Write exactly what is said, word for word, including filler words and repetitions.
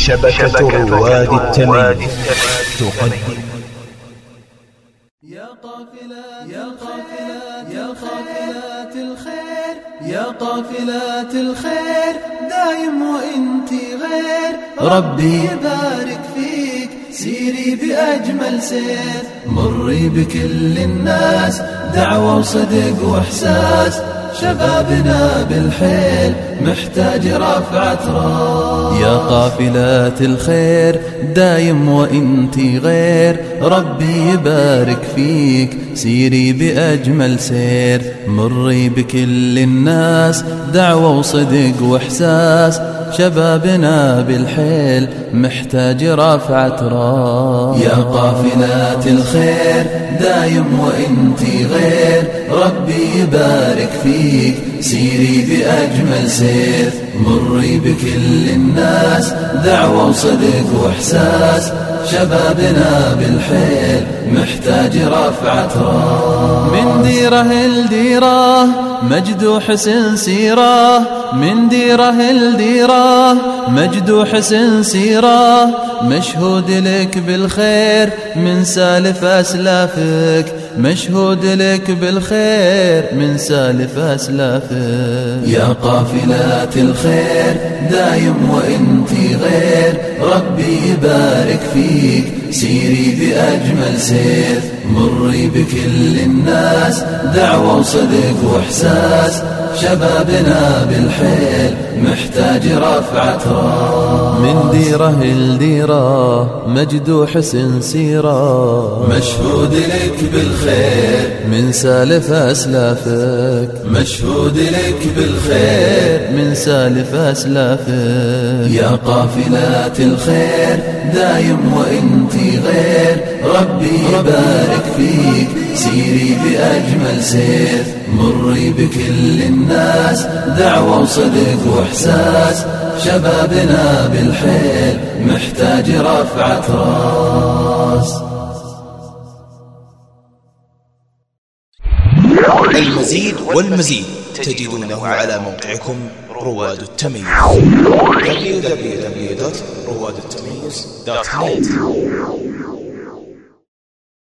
شبكة رواد التمييز تقدم. يا قافلات يا قافلات يا قافلات الخير، يا قافلات الخير دايم وانتي غير، ربي يبارك فيك سيري بأجمل سير، مري بكل الناس دعوة وصدق وإحساس، شبابنا بالحيل محتاج رفعة راس. يا قافلات الخير دايم وانتي غير، ربي يبارك فيك سيري بأجمل سير، مري بكل الناس دعوة وصدق وإحساس، شبابنا بالحيل محتاج رفعة راس. يا قافلات الخير دايم وانتي غير، ربي يبارك فيك سيري بأجمل سير، مري بكل الناس دعوة وصدق وإحساس، شبابنا بالحيل محتاج رفعة راس. من ديره لديره مجد وحسن سيره، من ديره لديره مجد وحسن سيره، مشهود لك بالخير من سالف أسلافك، مشهود لك بالخير من سالف أسلافك. يا قافلات الخير دايم وانتي غير، ربي يبارك فيك سيري بأجمل سير، مري بكل الناس دعوة وصدق وإحساس، شبابنا بالحيل محتاج رفعة راس. من ديره لديره مجد وحسن سيره، مشهود لك بالخير من سالف أسلافك، مشهود لك بالخير من سالف أسلافك. يا قافلات الخير دايم وانتي غير، ربي يبارك فيك سيري بأجمل سير، مري بكل الناس دعوة وصدق وإحساس، شبابنا بالحيل محتاج رفعة راس. المزيد والمزيد تجدونه على موقعكم رواد التمييز دبليو دبليو دبليو دوت رواد التمييز دوت نت.